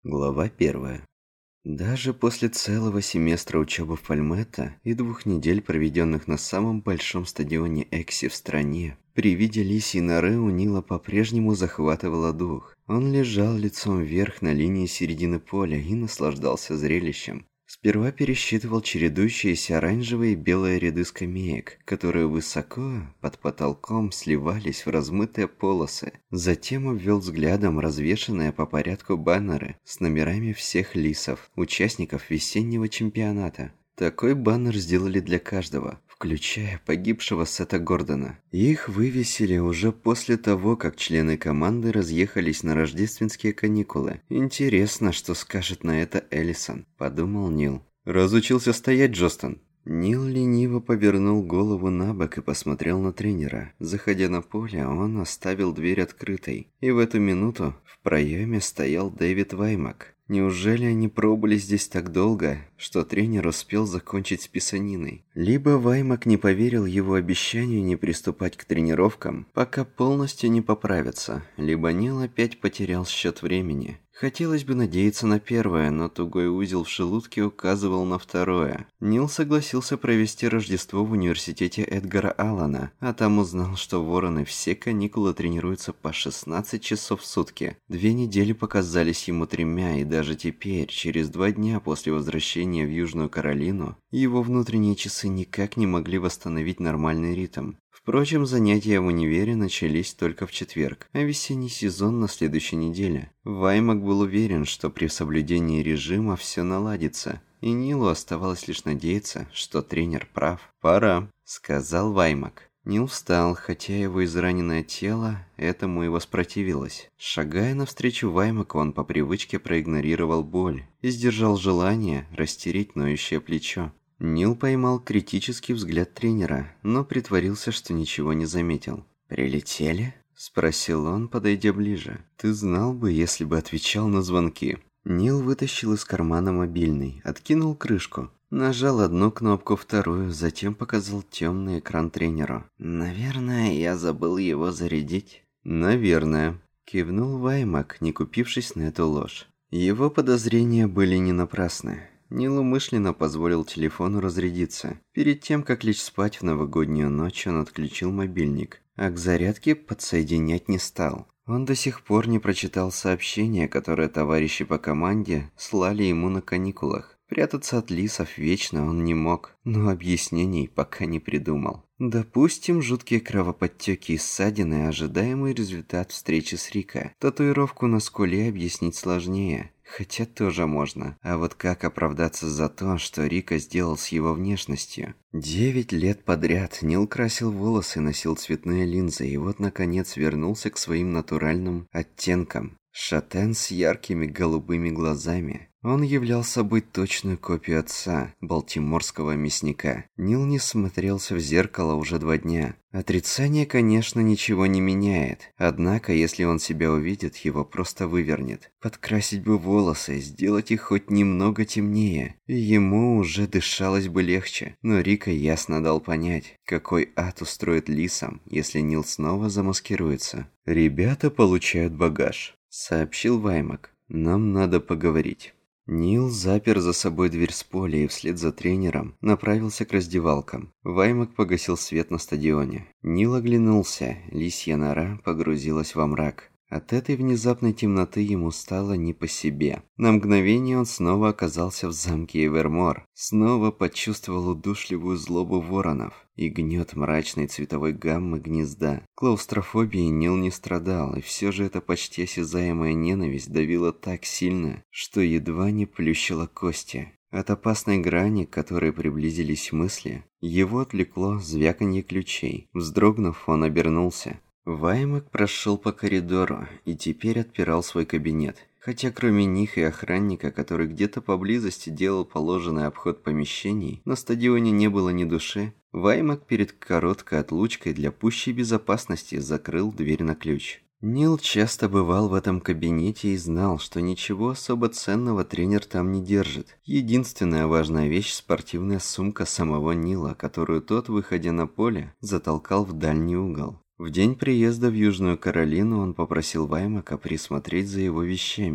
Глава 1. Даже после целого семестра учебы в Пальметто и 2 недель, проведенных на самом большом стадионе Экси в стране, при виде лисьей норы у Нила по-прежнему захватывало дух. Он лежал лицом вверх на линии середины поля и наслаждался зрелищем. Сперва пересчитывал чередующиеся оранжевые и белые ряды скамеек, которые высоко, под потолком, сливались в размытые полосы. Затем обвел взглядом развешанные по порядку баннеры с номерами всех лисов, участников весеннего чемпионата. Такой баннер сделали для каждого, включая погибшего Сета Гордона. Их вывесили уже после того, как члены команды разъехались на рождественские каникулы. «Интересно, что скажет на это Эллисон», – подумал Нил. «Разучился стоять, Джостон?» Нил лениво повернул голову на бок и посмотрел на тренера. Заходя на поле, он оставил дверь открытой. И в эту минуту в проеме стоял Дэвид Ваймак. Неужели они пробыли здесь так долго, что тренер успел закончить с писаниной? Либо Ваймак не поверил его обещанию не приступать к тренировкам, пока полностью не поправится, либо Нил опять потерял счет времени. Хотелось бы надеяться на первое, но тугой узел в желудке указывал на второе. Нил согласился провести Рождество в университете Эдгара Аллана, а там узнал, что вороны все каникулы тренируются по 16 часов в сутки. 2 недели показались ему 3, и даже теперь, через 2 дня после возвращения в Южную Каролину, его внутренние часы никак не могли восстановить нормальный ритм. Впрочем, занятия в универе начались только в четверг, а весенний сезон на следующей неделе. Ваймак был уверен, что при соблюдении режима все наладится, и Нилу оставалось лишь надеяться, что тренер прав. «Пора», — сказал Ваймак. Нил встал, хотя его израненное тело этому и воспротивилось. Шагая навстречу Ваймаку, он по привычке проигнорировал боль и сдержал желание растереть ноющее плечо. Нил поймал критический взгляд тренера, но притворился, что ничего не заметил. «Прилетели?» – спросил он, подойдя ближе. «Ты знал бы, если бы отвечал на звонки». Нил вытащил из кармана мобильный, откинул крышку, нажал одну кнопку, вторую, затем показал темный экран тренеру. «Наверное, я забыл его зарядить». «Наверное», – кивнул Ваймак, не купившись на эту ложь. Его подозрения были не напрасны. Нил умышленно позволил телефону разрядиться. Перед тем, как лечь спать в новогоднюю ночь, он отключил мобильник, а к зарядке подсоединять не стал. Он до сих пор не прочитал сообщения, которые товарищи по команде слали ему на каникулах. Прятаться от лисов вечно он не мог, но объяснений пока не придумал. Допустим, жуткие кровоподтеки и ссадины – ожидаемый результат встречи с Рико. Татуировку на скуле объяснить сложнее, хотя тоже можно. А вот как оправдаться за то, что Рико сделал с его внешностью? 9 лет подряд Нил красил волосы и носил цветные линзы, и вот наконец вернулся к своим натуральным оттенкам. Шатен с яркими голубыми глазами. Он являл собой точную копию отца, балтиморского мясника. Нил не смотрелся в зеркало уже 2 дня. Отрицание, конечно, ничего не меняет. Однако, если он себя увидит, его просто вывернет. Подкрасить бы волосы, сделать их хоть немного темнее, и ему уже дышалось бы легче. Но Рико ясно дал понять, какой ад устроит лисам, если Нил снова замаскируется. «Ребята получают багаж», — сообщил Ваймак. «Нам надо поговорить». Нил запер за собой дверь с поля и вслед за тренером направился к раздевалкам. Ваймак погасил свет на стадионе. Нил оглянулся, лисья нора погрузилась во мрак. От этой внезапной темноты ему стало не по себе. На мгновение он снова оказался в замке Эвермор. Снова почувствовал удушливую злобу воронов и гнет мрачной цветовой гаммы гнезда. Клаустрофобией Нил не страдал, и все же эта почти осязаемая ненависть давила так сильно, что едва не плющила кости. От опасной грани, к которой приблизились мысли, его отвлекло звяканье ключей. Вздрогнув, он обернулся. Ваймак прошел по коридору и теперь отпирал свой кабинет. Хотя кроме них и охранника, который где-то поблизости делал положенный обход помещений, на стадионе не было ни души, Ваймак перед короткой отлучкой для пущей безопасности закрыл дверь на ключ. Нил часто бывал в этом кабинете и знал, что ничего особо ценного тренер там не держит. Единственная важная вещь – спортивная сумка самого Нила, которую тот, выходя на поле, затолкал в дальний угол. В день приезда в Южную Каролину он попросил Ваймака присмотреть за его вещами.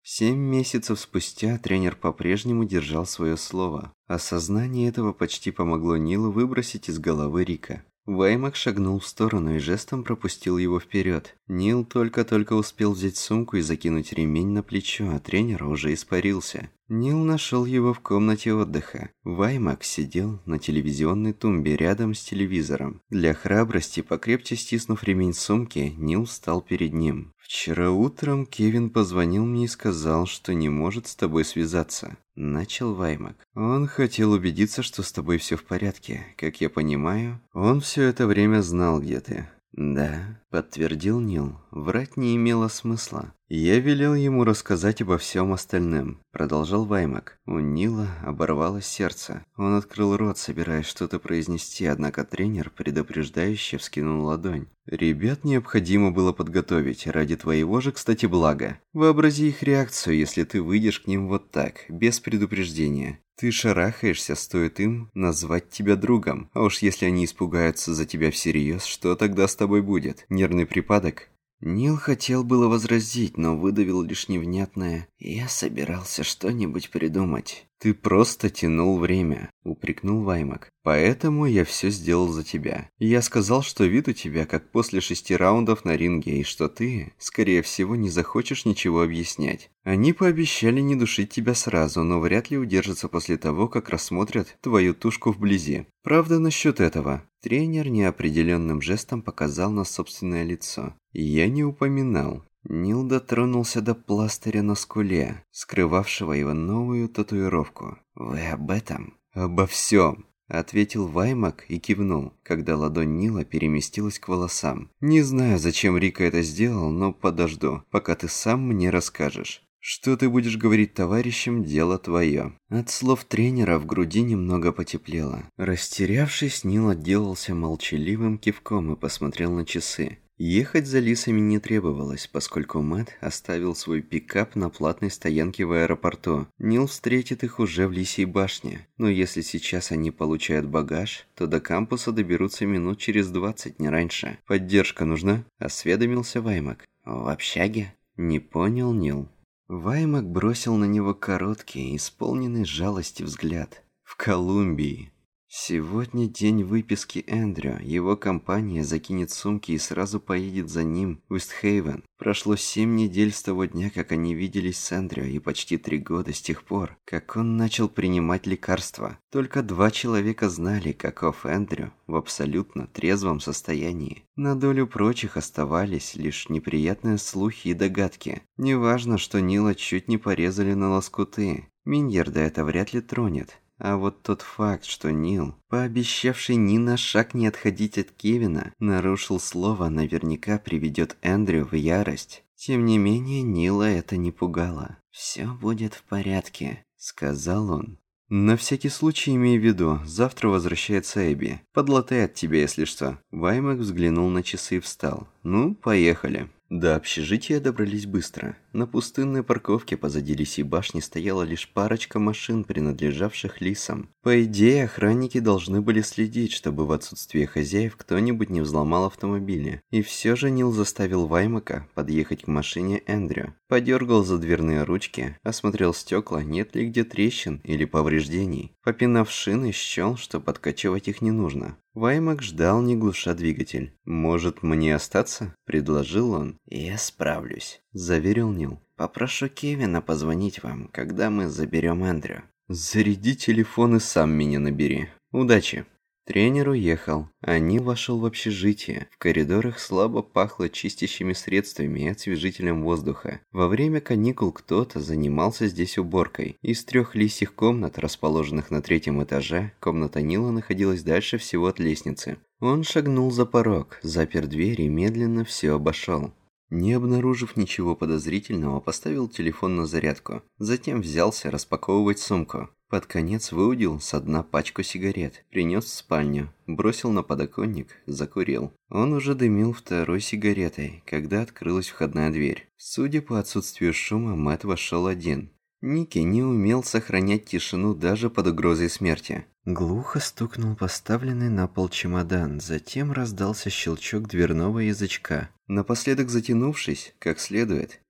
7 месяцев спустя тренер по-прежнему держал свое слово. Осознание этого почти помогло Нилу выбросить из головы Рика. Ваймак шагнул в сторону и жестом пропустил его вперед. Нил только-только успел взять сумку и закинуть ремень на плечо, а тренер уже испарился. Нил нашел его в комнате отдыха. Ваймак сидел на телевизионной тумбе рядом с телевизором. Для храбрости, покрепче стиснув ремень сумки, Нил встал перед ним. «Вчера утром Кевин позвонил мне и сказал, что не может с тобой связаться», – начал Ваймак. «Он хотел убедиться, что с тобой все в порядке. Как я понимаю, он все это время знал, где ты». «Да», – подтвердил Нил. Врать не имело смысла. «Я велел ему рассказать обо всем остальном», – продолжал Ваймак. У Нила оборвалось сердце. Он открыл рот, собираясь что-то произнести, однако тренер предупреждающе вскинул ладонь. «Ребят необходимо было подготовить, ради твоего же, кстати, блага. Вообрази их реакцию, если ты выйдешь к ним вот так, без предупреждения. Ты шарахаешься, стоит им назвать тебя другом. А уж если они испугаются за тебя всерьез, что тогда с тобой будет? Нервный припадок?» Нил хотел было возразить, но выдавил лишь невнятное: «Я собирался что-нибудь придумать». «Ты просто тянул время», – упрекнул Ваймак. «Поэтому я все сделал за тебя. Я сказал, что вид у тебя как после 6 раундов на ринге, и что ты, скорее всего, не захочешь ничего объяснять. Они пообещали не душить тебя сразу, но вряд ли удержатся после того, как рассмотрят твою тушку вблизи. Правда насчет этого?» Тренер неопределенным жестом показал на собственное лицо. «Я не упоминал». Нил дотронулся до пластыря на скуле, скрывавшего его новую татуировку. «Вы об этом?» «Обо всем», – ответил Ваймак и кивнул, когда ладонь Нила переместилась к волосам. «Не знаю, зачем Рика это сделал, но подожду, пока ты сам мне расскажешь. Что ты будешь говорить товарищам, дело твое». От слов тренера в груди немного потеплело. Растерявшись, Нил отделался молчаливым кивком и посмотрел на часы. Ехать за лисами не требовалось, поскольку Мэтт оставил свой пикап на платной стоянке в аэропорту. Нил встретит их уже в Лисьей башне. Но если сейчас они получают багаж, то до кампуса доберутся минут через 20, не раньше. «Поддержка нужна?» – осведомился Ваймак. «В общаге?» – не понял Нил. Ваймак бросил на него короткий, исполненный жалости взгляд. «В Колумбии. Сегодня день выписки Эндрю. Его компания закинет сумки и сразу поедет за ним в Уэстхейвен. Прошло 7 недель с того дня, как они виделись с Эндрю, и почти 3 года с тех пор, как он начал принимать лекарства. Только 2 человека знали, каков Эндрю в абсолютно трезвом состоянии. На долю прочих оставались лишь неприятные слухи и догадки. Неважно, что Нила чуть не порезали на лоскуты. Миньерда это вряд ли тронет. А вот тот факт, что Нил, пообещавший ни на шаг не отходить от Кевина, нарушил слово, наверняка приведет Эндрю в ярость. Тем не менее, Нила это не пугало. «Все будет в порядке», — сказал он. «На всякий случай имей в виду, завтра возвращается Эбби. Подлатает тебя, если что». Ваймак взглянул на часы и встал. «Ну, поехали». До общежития добрались быстро. На пустынной парковке позади Лисьей башни стояла лишь парочка машин, принадлежавших лисам. По идее, охранники должны были следить, чтобы в отсутствие хозяев кто-нибудь не взломал автомобили. И все же Нил заставил Ваймака подъехать к машине Эндрю. Подергал за дверные ручки, осмотрел стекла, нет ли где трещин или повреждений. Попинав шины, счел, что подкачивать их не нужно. Ваймак ждал, не глуша двигатель. «Может, мне остаться?» – предложил он. «Я справлюсь», – заверил Нил. «Попрошу Кевина позвонить вам, когда мы заберем Эндрю». «Заряди телефон и сам меня набери. Удачи». Тренер уехал, а Нил вошел в общежитие. В коридорах слабо пахло чистящими средствами и освежителем воздуха. Во время каникул кто-то занимался здесь уборкой. Из 3 лисьих комнат, расположенных на 3-м этаже, комната Нила находилась дальше всего от лестницы. Он шагнул за порог, запер дверь и медленно все обошел. Не обнаружив ничего подозрительного, поставил телефон на зарядку. Затем взялся распаковывать сумку. Под конец выудил со дна пачку сигарет, принес в спальню, бросил на подоконник, закурил. Он уже дымил 2-й сигаретой, когда открылась входная дверь. Судя по отсутствию шума, Мэтт вошел один. Ники не умел сохранять тишину даже под угрозой смерти. Глухо стукнул поставленный на пол чемодан, затем раздался щелчок дверного язычка. Напоследок затянувшись, как следует,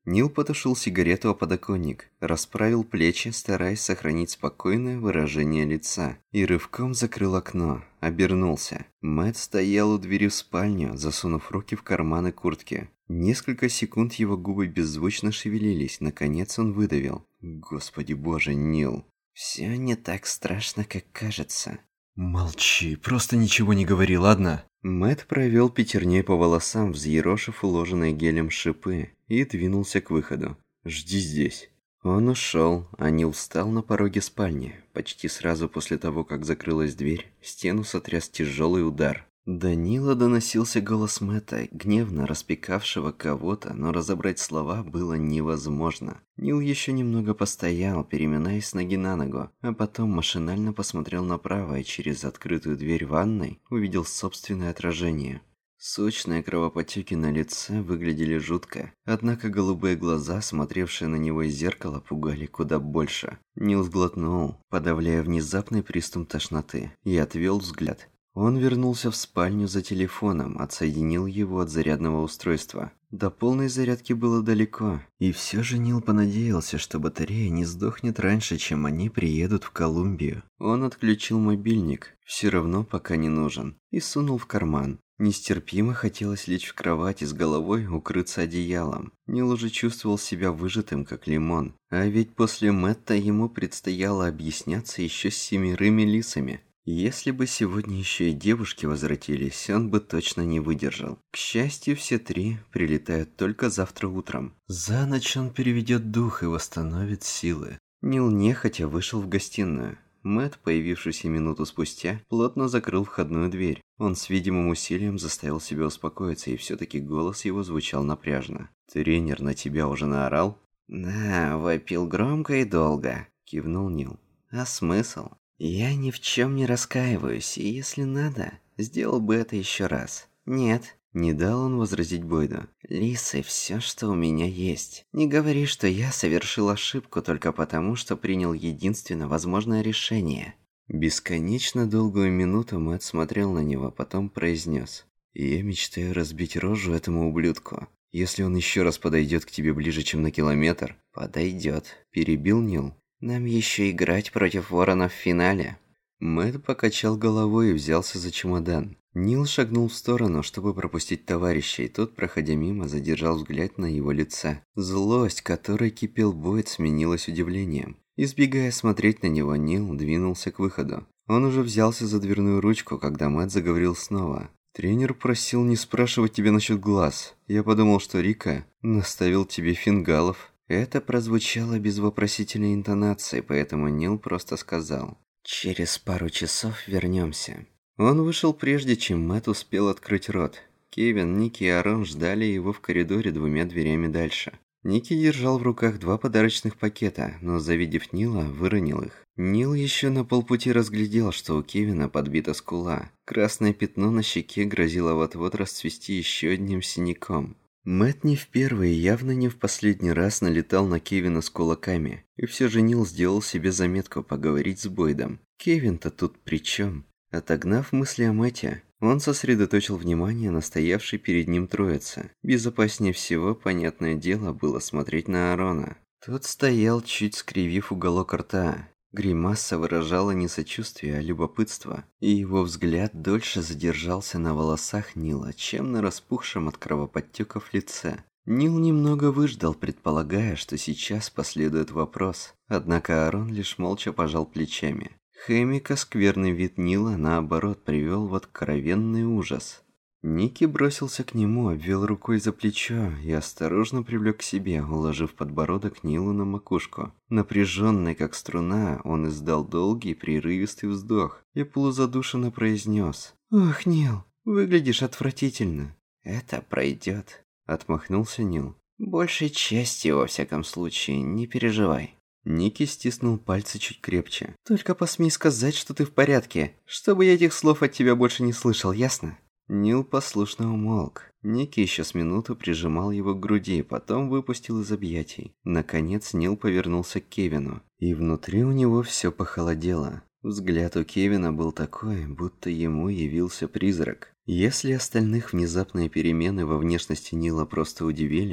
Нил потушил сигарету о подоконник, расправил плечи, стараясь сохранить спокойное выражение лица, и рывком закрыл окно, обернулся. Мэтт стоял у двери в спальню, засунув руки в карманы куртки. Несколько секунд его губы беззвучно шевелились, наконец он выдавил: «Господи боже, Нил, все не так страшно, как кажется». «Молчи, просто ничего не говори, ладно?» Мэтт провел пятерней по волосам, взъерошив уложенные гелем шипы, и двинулся к выходу. «Жди здесь». Он ушел, а Нил встал на пороге спальни. Почти сразу после того, как закрылась дверь, стену сотряс тяжелый удар. До Нила доносился голос Мэтта, гневно распекавшего кого-то, но разобрать слова было невозможно. Нил еще немного постоял, переминаясь с ноги на ногу, а потом машинально посмотрел направо и через открытую дверь ванной увидел собственное отражение. Сочные кровоподтеки на лице выглядели жутко, однако голубые глаза, смотревшие на него из зеркала, пугали куда больше. Нил сглотнул, подавляя внезапный приступ тошноты, и отвел взгляд. Он вернулся в спальню за телефоном, отсоединил его от зарядного устройства. До полной зарядки было далеко, и все же Нил понадеялся, что батарея не сдохнет раньше, чем они приедут в Колумбию. Он отключил мобильник, все равно пока не нужен, и сунул в карман. Нестерпимо хотелось лечь в кровать и с головой укрыться одеялом. Нил уже чувствовал себя выжатым, как лимон. А ведь после Мэтта ему предстояло объясняться еще с 7 лисами. Если бы сегодня еще и девушки возвратились, он бы точно не выдержал. К счастью, все 3 прилетают только завтра утром. За ночь он переведет дух и восстановит силы. Нил нехотя вышел в гостиную. Мэтт, появившийся минуту спустя, плотно закрыл входную дверь. Он с видимым усилием заставил себя успокоиться, и все-таки голос его звучал напряжно. «Тренер на тебя уже наорал?» «Да, вопил громко и долго», – кивнул Нил. «А смысл? Я ни в чем не раскаиваюсь, и если надо, сделал бы это еще раз. Нет». Не дал он возразить Бойду. «Лисы, все, что у меня есть. Не говори, что я совершил ошибку только потому, что принял единственно возможное решение». Бесконечно долгую минуту Мэтт смотрел на него, потом произнес: «Я мечтаю разбить рожу этому ублюдку. Если он еще раз подойдет к тебе ближе, чем на километр...» «Подойдет», – перебил Нил. «Нам еще играть против Ворона в финале». Мэтт покачал головой и взялся за чемодан. Нил шагнул в сторону, чтобы пропустить товарища, и тот, проходя мимо, задержал взгляд на его лице. Злость, которой кипел Бойд, сменилась удивлением. Избегая смотреть на него, Нил двинулся к выходу. Он уже взялся за дверную ручку, когда Мэтт заговорил снова. «Тренер просил не спрашивать тебя насчет глаз. Я подумал, что Рика наставил тебе фингалов». Это прозвучало без вопросительной интонации, поэтому Нил просто сказал: «Через пару часов вернемся». Он вышел прежде, чем Мэтт успел открыть рот. Кевин, Ники и Арон ждали его в коридоре 2 дверями дальше. Ники держал в руках 2 подарочных пакета, но, завидев Нила, выронил их. Нил еще на полпути разглядел, что у Кевина подбита скула. Красное пятно на щеке грозило вот-вот расцвести еще одним синяком. Мэтт не в первый и явно не в последний раз налетал на Кевина с кулаками. И все же Нил сделал себе заметку поговорить с Бойдом. Кевин-то тут при чем? Отогнав мысли о Мэтте, он сосредоточил внимание на стоявшей перед ним троице. Безопаснее всего, понятное дело, было смотреть на Арона. Тот стоял, чуть скривив уголок рта. Гримаса выражала не сочувствие, а любопытство, и его взгляд дольше задержался на волосах Нила, чем на распухшем от кровоподтеков лице. Нил немного выждал, предполагая, что сейчас последует вопрос, однако Арон лишь молча пожал плечами. Хэмика скверный вид Нила, наоборот, привел в откровенный ужас. Ники бросился к нему, обвел рукой за плечо и осторожно привлек к себе, уложив подбородок Нилу на макушку. Напряженный, как струна, он издал долгий, прерывистый вздох и полузадушенно произнес: «Ох, Нил, выглядишь отвратительно». «Это пройдет», — отмахнулся Нил. «Большей части, во всяком случае, не переживай». Ники стиснул пальцы чуть крепче. «Только посмей сказать, что ты в порядке, чтобы я этих слов от тебя больше не слышал, ясно?» Нил послушно умолк. Ники еще с минуту прижимал его к груди, потом выпустил из объятий. Наконец Нил повернулся к Кевину, и внутри у него все похолодело. Взгляд у Кевина был такой, будто ему явился призрак. Если остальных внезапные перемены во внешности Нила просто удивили,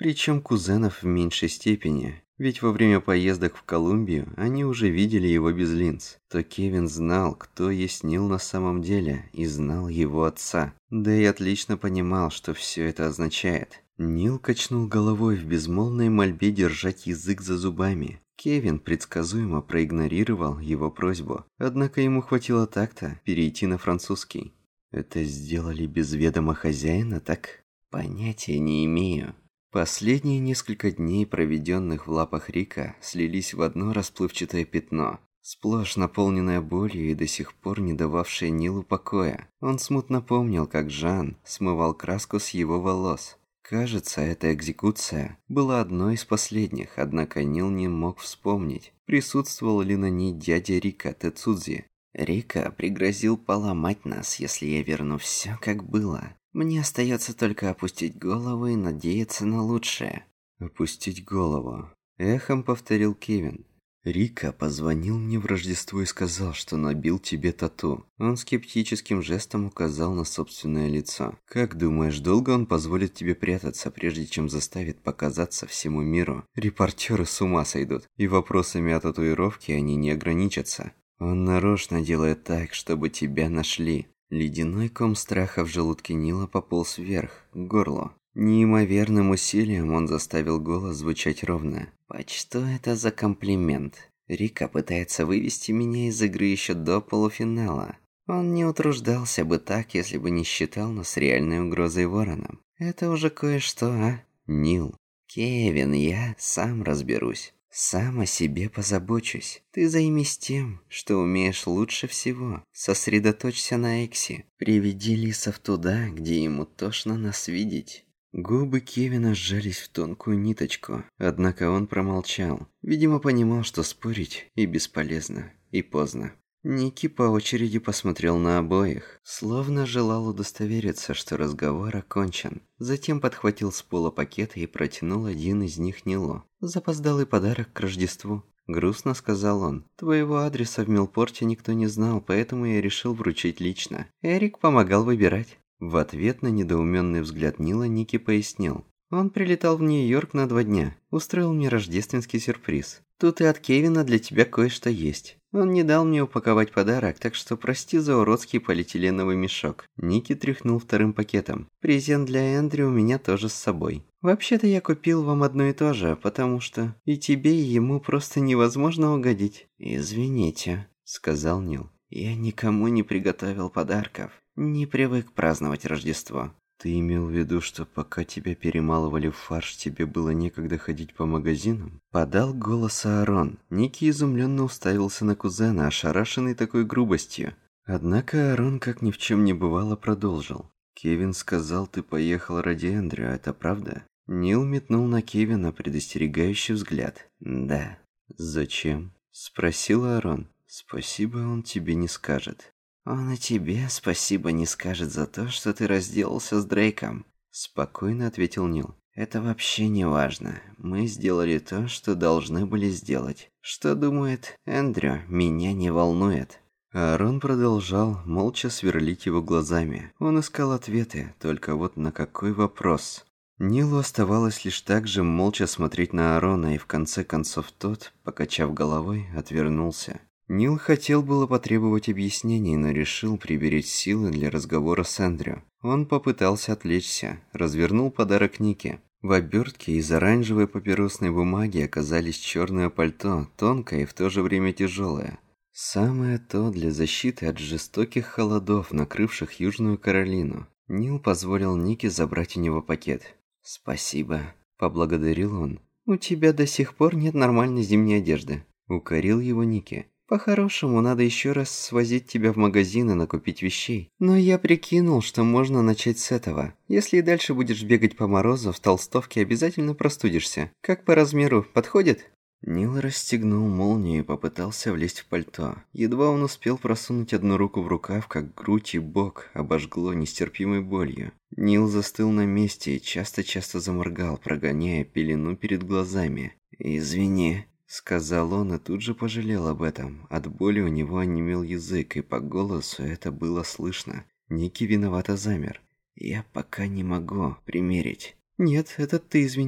Причем кузенов в меньшей степени. Ведь во время поездок в Колумбию они уже видели его без линз. То Кевин знал, кто есть Нил на самом деле, и знал его отца. Да и отлично понимал, что все это означает. Нил качнул головой в безмолвной мольбе держать язык за зубами. Кевин предсказуемо проигнорировал его просьбу, однако ему хватило такта перейти на французский. «Это сделали без ведома хозяина, так? Понятия не имею». Последние несколько дней, проведенных в лапах Рика, слились в одно расплывчатое пятно, сплошь наполненное болью и до сих пор не дававшее Нилу покоя. Он смутно помнил, как Жан смывал краску с его волос. Кажется, эта экзекуция была одной из последних, однако Нил не мог вспомнить, присутствовал ли на ней дядя Рика Тецудзи. «Рика пригрозил поломать нас, если я верну все, как было. Мне остается только опустить голову и надеяться на лучшее». «Опустить голову», — эхом повторил Кевин. «Рика позвонил мне в Рождество и сказал, что набил тебе тату». Он скептическим жестом указал на собственное лицо. «Как думаешь, долго он позволит тебе прятаться, прежде чем заставит показаться всему миру? Репортеры с ума сойдут, и вопросами о татуировке они не ограничатся. Он нарочно делает так, чтобы тебя нашли». Ледяной ком страха в желудке Нила пополз вверх, к горлу. Неимоверным усилием он заставил голос звучать ровно. «Что это за комплимент? Рика пытается вывести меня из игры еще до полуфинала. Он не утруждался бы так, если бы не считал нас реальной угрозой вороном. Это уже кое-что, а? Нил. Кевин, я сам разберусь. Сам о себе позабочусь. Ты займись тем, что умеешь лучше всего. Сосредоточься на Экси. Приведи Лисов туда, где ему тошно нас видеть». Губы Кевина сжались в тонкую ниточку, однако он промолчал. Видимо, понимал, что спорить и бесполезно, и поздно. Ники по очереди посмотрел на обоих, словно желал удостовериться, что разговор окончен. Затем подхватил с пола пакеты и протянул один из них Нилу. «Запоздалый подарок к Рождеству», — грустно сказал он. «Твоего адреса в Милпорте никто не знал, поэтому я решил вручить лично. Эрик помогал выбирать». В ответ на недоуменный взгляд Нила Ники пояснил. «Он прилетал в Нью-Йорк на 2 дня, устроил мне рождественский сюрприз. Тут и от Кевина для тебя кое-что есть. Он не дал мне упаковать подарок, так что прости за уродский полиэтиленовый мешок». Ники тряхнул вторым пакетом. «Презент для Эндрю у меня тоже с собой. Вообще-то я купил вам одно и то же, потому что и тебе, и ему просто невозможно угодить». «Извините», — сказал Нил. «Я никому не приготовил подарков. Не привык праздновать Рождество». «Ты имел в виду, что пока тебя перемалывали в фарш, тебе было некогда ходить по магазинам?» Подал голос Аарон. Ники изумленно уставился на кузена, ошарашенный такой грубостью. Однако Аарон, как ни в чем не бывало, продолжил. «Кевин сказал, ты поехал ради Эндрю, это правда?» Нил метнул на Кевина предостерегающий взгляд. «Да». «Зачем?» – спросил Аарон. «Спасибо, он тебе не скажет». «Он и тебе спасибо не скажет за то, что ты разделался с Дрейком», – спокойно ответил Нил. «Это вообще не важно. Мы сделали то, что должны были сделать. Что думает Эндрю, меня не волнует». Аарон продолжал молча сверлить его глазами. Он искал ответы, только вот на какой вопрос? Нилу оставалось лишь так же молча смотреть на Аарона, и в конце концов тот, покачав головой, отвернулся. Нил хотел было потребовать объяснений, но решил приберечь силы для разговора с Эндрю. Он попытался отвлечься, развернул подарок Нике. В обертке из оранжевой папиросной бумаги оказались черное пальто, тонкое и в то же время тяжелое. Самое то для защиты от жестоких холодов, накрывших Южную Каролину. Нил позволил Нике забрать у него пакет. «Спасибо», – поблагодарил он. «У тебя до сих пор нет нормальной зимней одежды», – укорил его Нике. «По-хорошему, надо еще раз свозить тебя в магазин и накупить вещей. Но я прикинул, что можно начать с этого. Если и дальше будешь бегать по морозу, в толстовке обязательно простудишься. Как по размеру, подходит?» Нил расстегнул молнию и попытался влезть в пальто. Едва он успел просунуть одну руку в рукав, как грудь и бок обожгло нестерпимой болью. Нил застыл на месте и часто-часто заморгал, прогоняя пелену перед глазами. «Извини», — сказал он и тут же пожалел об этом. От боли у него онемел язык, и по голосу это было слышно. Ники виновато замер. «Я пока не могу примерить». «Нет, это ты извини».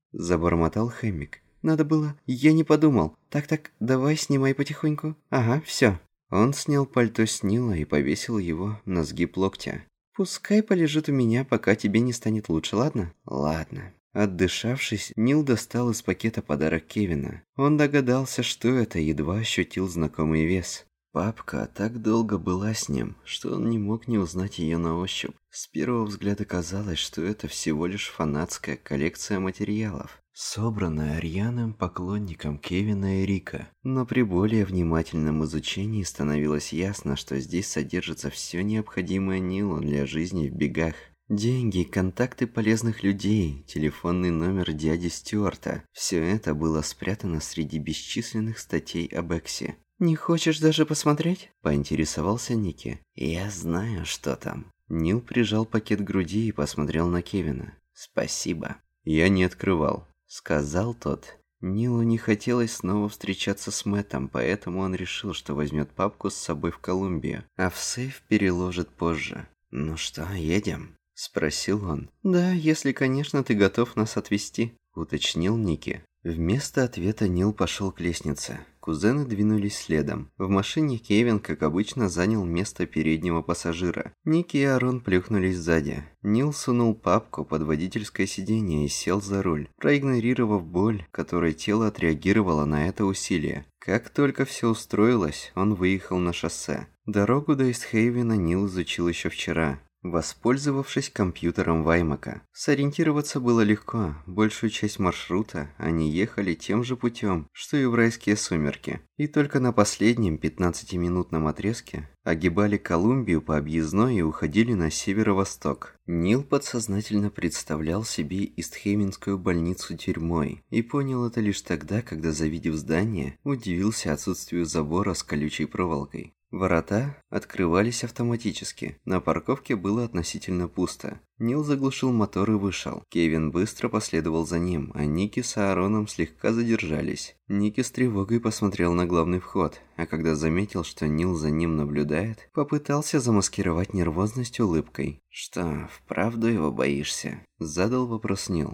Забормотал Хэммик. «Надо было... Я не подумал. Так, давай снимай потихоньку. Ага, все». Он снял пальто с Нила и повесил его на сгиб локтя. «Пускай полежит у меня, пока тебе не станет лучше, ладно?» «Ладно». Отдышавшись, Нил достал из пакета подарок Кевина. Он догадался, что это, едва ощутил знакомый вес. Папка так долго была с ним, что он не мог не узнать ее на ощупь. С первого взгляда казалось, что это всего лишь фанатская коллекция материалов, собранная рьяным поклонником Кевина и Рика. Но при более внимательном изучении становилось ясно, что здесь содержится все необходимое Нилу для жизни в бегах. Деньги, контакты полезных людей, телефонный номер дяди Стюарта – все это было спрятано среди бесчисленных статей об Эксе. «Не хочешь даже посмотреть?» – поинтересовался Ники. «Я знаю, что там». Нил прижал пакет к груди и посмотрел на Кевина. «Спасибо». «Я не открывал», – сказал тот. Нилу не хотелось снова встречаться с Мэттом, поэтому он решил, что возьмет папку с собой в Колумбию, а в сейф переложит позже. «Ну что, едем?» – спросил он. «Да, если, конечно, ты готов нас отвезти», – уточнил Ники. Вместо ответа Нил пошел к лестнице. Кузены двинулись следом. В машине Кевин, как обычно, занял место переднего пассажира. Ники и Арон плюхнулись сзади. Нил сунул папку под водительское сиденье и сел за руль, проигнорировав боль, которой тело отреагировало на это усилие. Как только все устроилось, он выехал на шоссе. Дорогу до Истхейвена Нил изучил еще вчера, воспользовавшись компьютером Ваймака. Сориентироваться было легко. Большую часть маршрута они ехали тем же путем, что и в райские сумерки. И только на последнем 15-минутном отрезке огибали Колумбию по объездной и уходили на северо-восток. Нил подсознательно представлял себе Истхейвенскую больницу тюрьмой и понял это лишь тогда, когда, завидев здание, удивился отсутствию забора с колючей проволокой. Ворота открывались автоматически. На парковке было относительно пусто. Нил заглушил мотор и вышел. Кевин быстро последовал за ним, а Ники с Аароном слегка задержались. Ники с тревогой посмотрел на главный вход, а когда заметил, что Нил за ним наблюдает, попытался замаскировать нервозность улыбкой. «Что, вправду его боишься?» – задал вопрос Нил.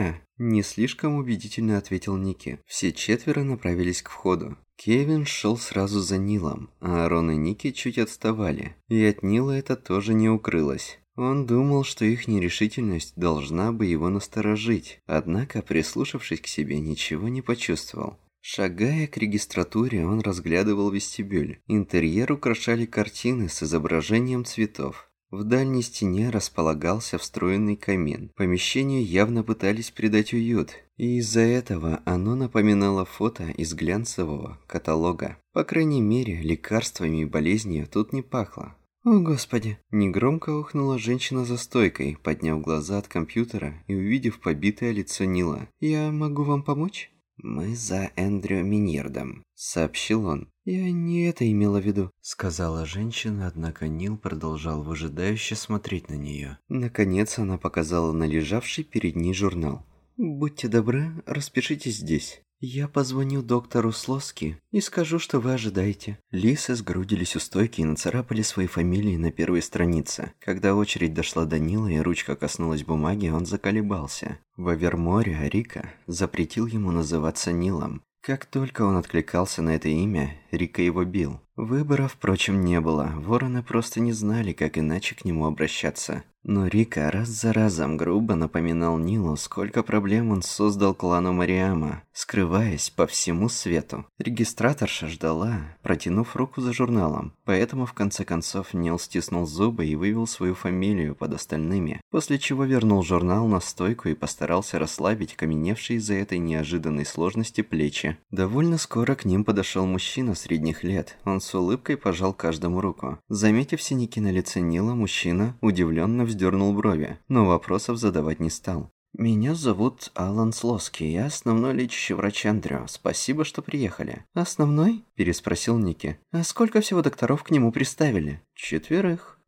Не слишком убедительно ответил Ники. Все четверо направились к входу. Кевин шел сразу за Нилом, а Аарон и Ники чуть отставали. И от Нила это тоже не укрылось. Он думал, что их нерешительность должна бы его насторожить, однако, прислушавшись к себе, ничего не почувствовал. Шагая к регистратуре, он разглядывал вестибюль. Интерьер украшали картины с изображением цветов. В дальней стене располагался встроенный камин. Помещению явно пытались придать уют, и из-за этого оно напоминало фото из глянцевого каталога. По крайней мере, лекарствами и болезнью тут не пахло. «О, Господи!» – негромко ухнула женщина за стойкой, подняв глаза от компьютера и увидев побитое лицо Нила. «Я могу вам помочь?» «Мы за Эндрю Миньердом», – сообщил он. «Я не это имела в виду», – сказала женщина, однако Нил продолжал выжидающе смотреть на нее. Наконец она показала на лежавший перед ней журнал. «Будьте добры, распишитесь здесь. Я позвоню доктору Слоски и скажу, что вы ожидаете». Лисы сгрудились у стойки и нацарапали свои фамилии на первой странице. Когда очередь дошла до Нила и ручка коснулась бумаги, он заколебался. В Аверморе Рика запретил ему называться Нилом. Как только он откликался на это имя, Рика его бил. Выбора, впрочем, не было. Вороны просто не знали, как иначе к нему обращаться. Но Рика раз за разом грубо напоминал Нилу, сколько проблем он создал клану Мариама, скрываясь по всему свету. Регистраторша ждала, протянув руку за журналом. Поэтому, в конце концов, Нил стиснул зубы и вывел свою фамилию под остальными, после чего вернул журнал на стойку и постарался расслабить каменевшие из-за этой неожиданной сложности плечи. Довольно скоро к ним подошел мужчина средних лет. Он с улыбкой пожал каждому руку. Заметив синяки на лице Нила, мужчина удивленно вздернул брови, но вопросов задавать не стал. «Меня зовут Алан Слоски, я основной лечащий врач Эндрю. Спасибо, что приехали». «Основной?» – переспросил Ники. «А сколько всего докторов к нему приставили?» «4».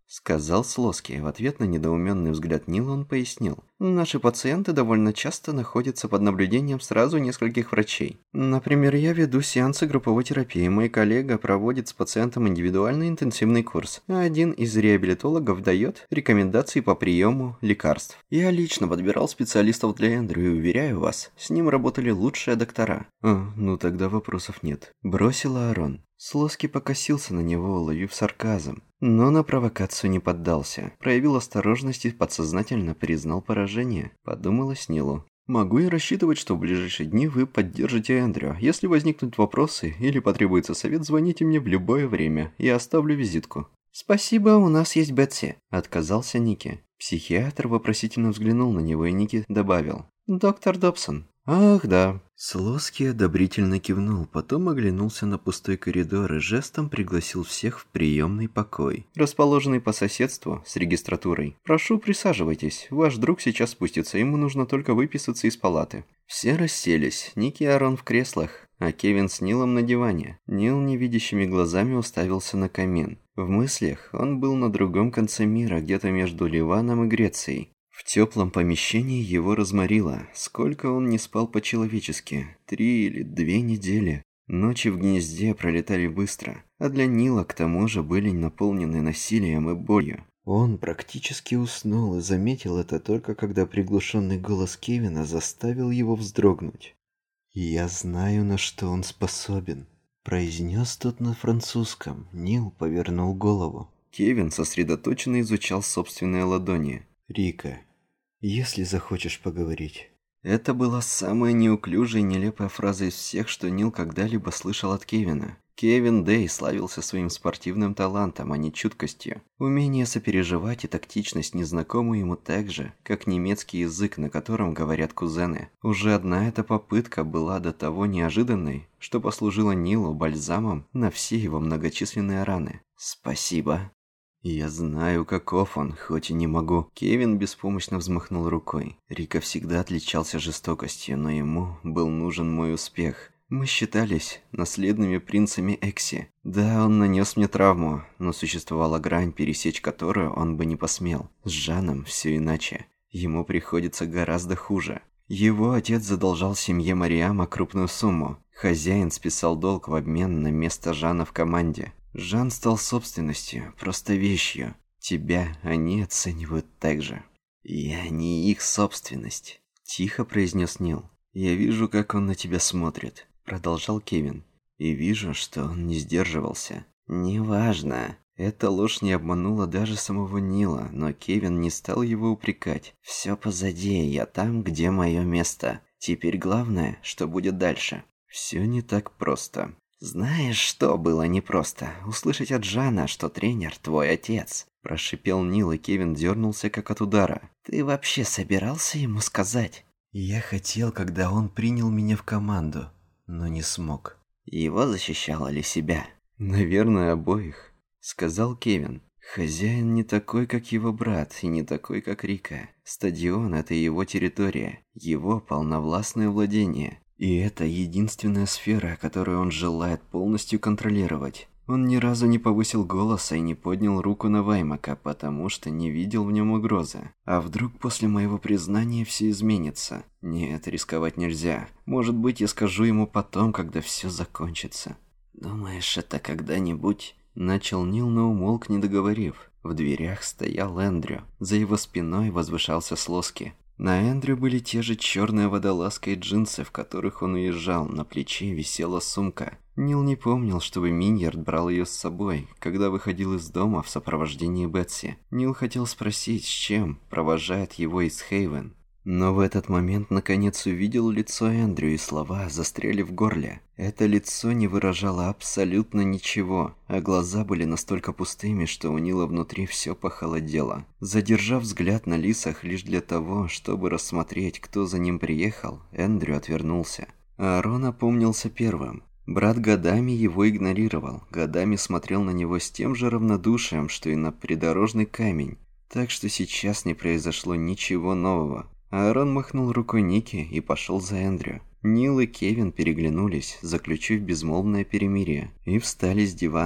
сказал Слоски. В ответ на недоуменный взгляд Нила он пояснил. Наши пациенты довольно часто находятся под наблюдением сразу нескольких врачей. Например, я веду сеансы групповой терапии, мой коллега проводит с пациентом индивидуальный интенсивный курс, а один из реабилитологов дает рекомендации по приему лекарств. Я лично подбирал специалистов для Эндрю и уверяю вас, с ним работали лучшие доктора. Ну тогда вопросов нет. Бросил Аарон. Слоски покосился на него, уловив сарказм, но на провокацию не поддался. Проявил осторожность и подсознательно признал поражение. Подумалось Нилу. Могу и рассчитывать, что в ближайшие дни вы поддержите Эндрю. Если возникнут вопросы или потребуется совет, звоните мне в любое время. Я оставлю визитку. «Спасибо, у нас есть Бетси», – отказался Ники. Психиатр вопросительно взглянул на него, и Ники добавил. «Доктор Добсон». «Ах, да». Слоски одобрительно кивнул, потом оглянулся на пустой коридор и жестом пригласил всех в приемный покой, расположенный по соседству с регистратурой. «Прошу, присаживайтесь. Ваш друг сейчас спустится, ему нужно только выписаться из палаты». Все расселись, Ники и Аарон в креслах, а Кевин с Нилом на диване. Нил невидящими глазами уставился на камин. В мыслях он был на другом конце мира, где-то между Ливаном и Грецией. В теплом помещении его разморило. Сколько он не спал по-человечески? 3 или 2 недели. Ночи в гнезде пролетали быстро, а для Нила к тому же были наполнены насилием и болью. Он практически уснул и заметил это только когда приглушенный голос Кевина заставил его вздрогнуть. «Я знаю, на что он способен», – произнес тот на французском. Нил повернул голову. Кевин сосредоточенно изучал собственные ладони. «Рика, если захочешь поговорить». Это была самая неуклюжая и нелепая фраза из всех, что Нил когда-либо слышал от Кевина. Кевин Дэй славился своим спортивным талантом, а не чуткостью. Умение сопереживать и тактичность незнакомы ему так же, как немецкий язык, на котором говорят кузены. Уже одна эта попытка была до того неожиданной, что послужила Нилу бальзамом на все его многочисленные раны. «Спасибо». «Я знаю, каков он, хоть и не могу». Кевин беспомощно взмахнул рукой. Рика всегда отличался жестокостью, но ему был нужен мой успех. Мы считались наследными принцами Экси. Да, он нанес мне травму, но существовала грань, пересечь которую он бы не посмел. С Жаном все иначе. Ему приходится гораздо хуже. Его отец задолжал семье Мариама крупную сумму. Хозяин списал долг в обмен на место Жана в команде. Жан стал собственностью, просто вещью. Тебя они оценивают так же. «Я не их собственность», – тихо произнес Нил. «Я вижу, как он на тебя смотрит», – продолжал Кевин. «И вижу, что он не сдерживался». «Неважно». Эта ложь не обманула даже самого Нила, но Кевин не стал его упрекать. «Все позади, я там, где мое место. Теперь главное, что будет дальше». Все не так просто. «Знаешь, что было непросто? Услышать от Жана, что тренер твой отец», – прошипел Нил, и Кевин дернулся как от удара. «Ты вообще собирался ему сказать?» «Я хотел, когда он принял меня в команду, но не смог». «Его защищал или себя?» «Наверное, обоих», – сказал Кевин. «Хозяин не такой, как его брат, и не такой, как Рика. Стадион – это его территория, его полновластное владение». И это единственная сфера, которую он желает полностью контролировать. Он ни разу не повысил голоса и не поднял руку на Ваймака, потому что не видел в нем угрозы. А вдруг после моего признания все изменится? Нет, рисковать нельзя. Может быть, я скажу ему потом, когда все закончится. «Думаешь, это когда-нибудь?» Начал Нил, но умолк, не договорив. В дверях стоял Эндрю. За его спиной возвышался Слоски. На Эндрю были те же черная водолазка и джинсы, в которых он уезжал, на плече висела сумка. Нил не помнил, чтобы Миньярд брал ее с собой, когда выходил из дома в сопровождении Бетси. Нил хотел спросить, с чем провожает его из Хейвен. Но в этот момент наконец увидел лицо Эндрю, и слова застряли в горле. Это лицо не выражало абсолютно ничего, а глаза были настолько пустыми, что у Нила внутри все похолодело. Задержав взгляд на лицах лишь для того, чтобы рассмотреть, кто за ним приехал, Эндрю отвернулся. Аарон опомнился первым. Брат годами его игнорировал, годами смотрел на него с тем же равнодушием, что и на придорожный камень. Так что сейчас не произошло ничего нового. Аарон махнул рукой Ники и пошел за Эндрю. Нил и Кевин переглянулись, заключив безмолвное перемирие, и встали с дивана.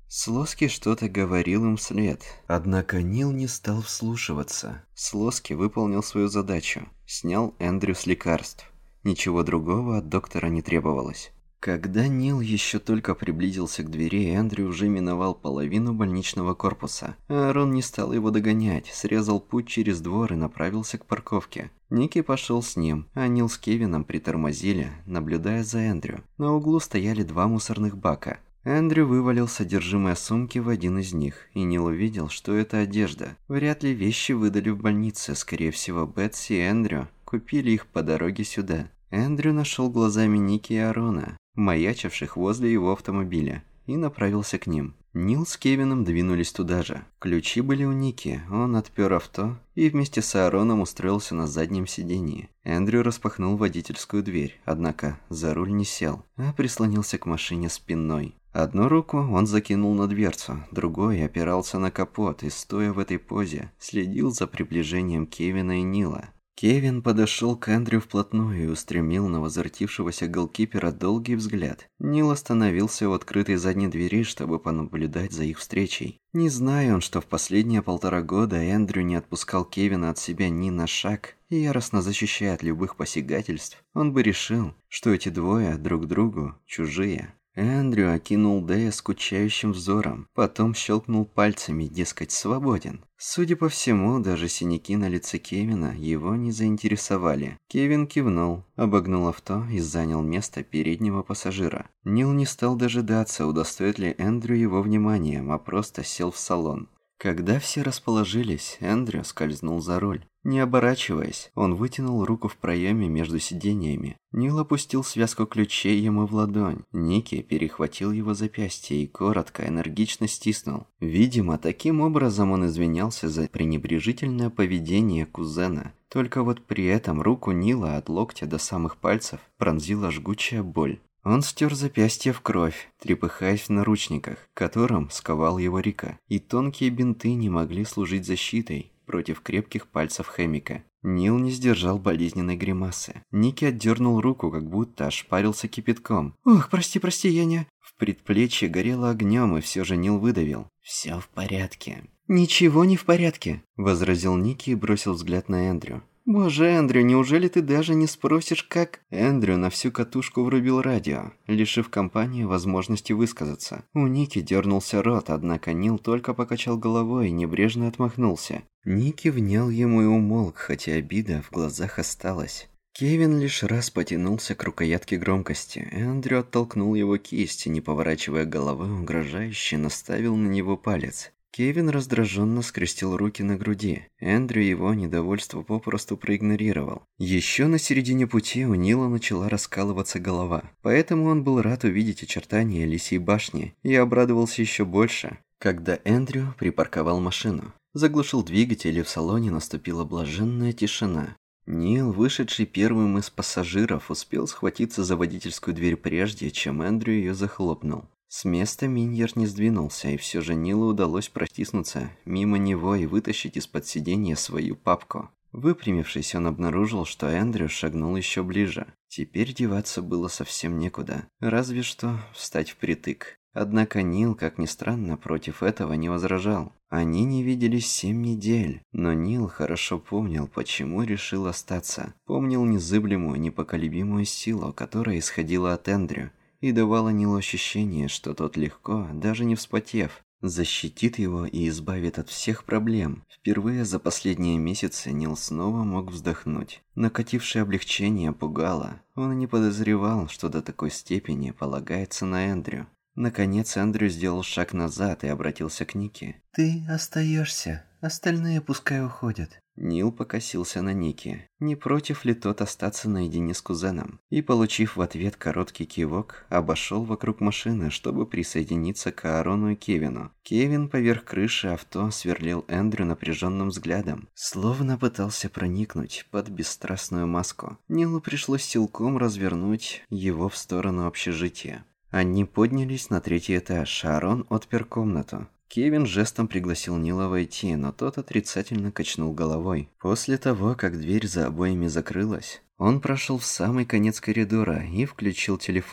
Слоски что-то говорил им вслед, однако Нил не стал вслушиваться. Слоски выполнил свою задачу, снял Эндрю с лекарств. Ничего другого от доктора не требовалось. Когда Нил еще только приблизился к двери, Эндрю уже миновал половину больничного корпуса. Аарон не стал его догонять, срезал путь через двор и направился к парковке. Ники пошел с ним, а Нил с Кевином притормозили, наблюдая за Эндрю. На углу стояли 2 мусорных бака. Эндрю вывалил содержимое сумки в один из них, и Нил увидел, что это одежда. Вряд ли вещи выдали в больнице, скорее всего, Бетси и Эндрю купили их по дороге сюда. Эндрю нашел глазами Ники и Аарона, маячивших возле его автомобиля, и направился к ним. Нил с Кевином двинулись туда же. Ключи были у Ники, он отпер авто и вместе с Аароном устроился на заднем сидении. Эндрю распахнул водительскую дверь, однако за руль не сел, а прислонился к машине спиной. Одну руку он закинул на дверцу, другой опирался на капот и, стоя в этой позе, следил за приближением Кевина и Нила. Кевин подошел к Эндрю вплотную и устремил на возвратившегося голкипера долгий взгляд. Нил остановился у открытой задней двери, чтобы понаблюдать за их встречей. Не зная он, что в последние 1,5 года Эндрю не отпускал Кевина от себя ни на шаг и яростно защищая от любых посягательств, он бы решил, что эти двое друг другу чужие. Эндрю окинул Дэя скучающим взором, потом щелкнул пальцами, дескать, свободен. Судя по всему, даже синяки на лице Кевина его не заинтересовали. Кевин кивнул, обогнул авто и занял место переднего пассажира. Нил не стал дожидаться, удостоит ли Эндрю его вниманием, а просто сел в салон. Когда все расположились, Эндрю скользнул за руль. Не оборачиваясь, он вытянул руку в проеме между сиденьями. Нил опустил связку ключей ему в ладонь. Ники перехватил его запястье и коротко, энергично стиснул. Видимо, таким образом он извинялся за пренебрежительное поведение кузена. Только вот при этом руку Нила от локтя до самых пальцев пронзила жгучая боль. Он стер запястье в кровь, трепыхаясь в наручниках, которым сковал его Рика, и тонкие бинты не могли служить защитой против крепких пальцев Хэмика. Нил не сдержал болезненной гримасы. Ники отдернул руку, как будто ошпарился кипятком. «Ох, прости, я не...» В предплечье горело огнем, и все же Нил выдавил. «Все в порядке». «Ничего не в порядке», – возразил Ники и бросил взгляд на Эндрю. «Боже, Эндрю, неужели ты даже не спросишь, как...» Эндрю на всю катушку врубил радио, лишив компании возможности высказаться. У Ники дернулся рот, однако Нил только покачал головой и небрежно отмахнулся. Ники внял ему и умолк, хотя обида в глазах осталась. Кевин лишь раз потянулся к рукоятке громкости. Эндрю оттолкнул его кисть и, не поворачивая головы, угрожающе наставил на него палец. Кевин раздраженно скрестил руки на груди. Эндрю его недовольство попросту проигнорировал. Еще на середине пути у Нила начала раскалываться голова, поэтому он был рад увидеть очертания Лисьей башни и обрадовался еще больше, когда Эндрю припарковал машину. Заглушил двигатель, и в салоне наступила блаженная тишина. Нил, вышедший первым из пассажиров, успел схватиться за водительскую дверь прежде, чем Эндрю ее захлопнул. С места Миньер не сдвинулся, и все же Нилу удалось протиснуться мимо него и вытащить из-под сиденья свою папку. Выпрямившись, он обнаружил, что Эндрю шагнул еще ближе. Теперь деваться было совсем некуда, разве что встать впритык. Однако Нил, как ни странно, против этого не возражал. Они не виделись 7 недель, но Нил хорошо помнил, почему решил остаться. Помнил незыблемую, непоколебимую силу, которая исходила от Эндрю, и давала Нилу ощущение, что тот легко, даже не вспотев, защитит его и избавит от всех проблем. Впервые за последние месяцы Нил снова мог вздохнуть. Накатившее облегчение пугало. Он и не подозревал, что до такой степени полагается на Эндрю. Наконец Эндрю сделал шаг назад и обратился к Нике. «Ты остаешься, остальные пускай уходят». Нил покосился на Ники, не против ли тот остаться наедине с кузеном, и, получив в ответ короткий кивок, обошел вокруг машины, чтобы присоединиться к Аарону и Кевину. Кевин поверх крыши авто сверлил Эндрю напряженным взглядом, словно пытался проникнуть под бесстрастную маску. Нилу пришлось силком развернуть его в сторону общежития. Они поднялись на 3-й этаж, а Аарон отпер комнату. Кевин жестом пригласил Нила войти, но тот отрицательно качнул головой. После того, как дверь за обоими закрылась, он прошел в самый конец коридора и включил телефон.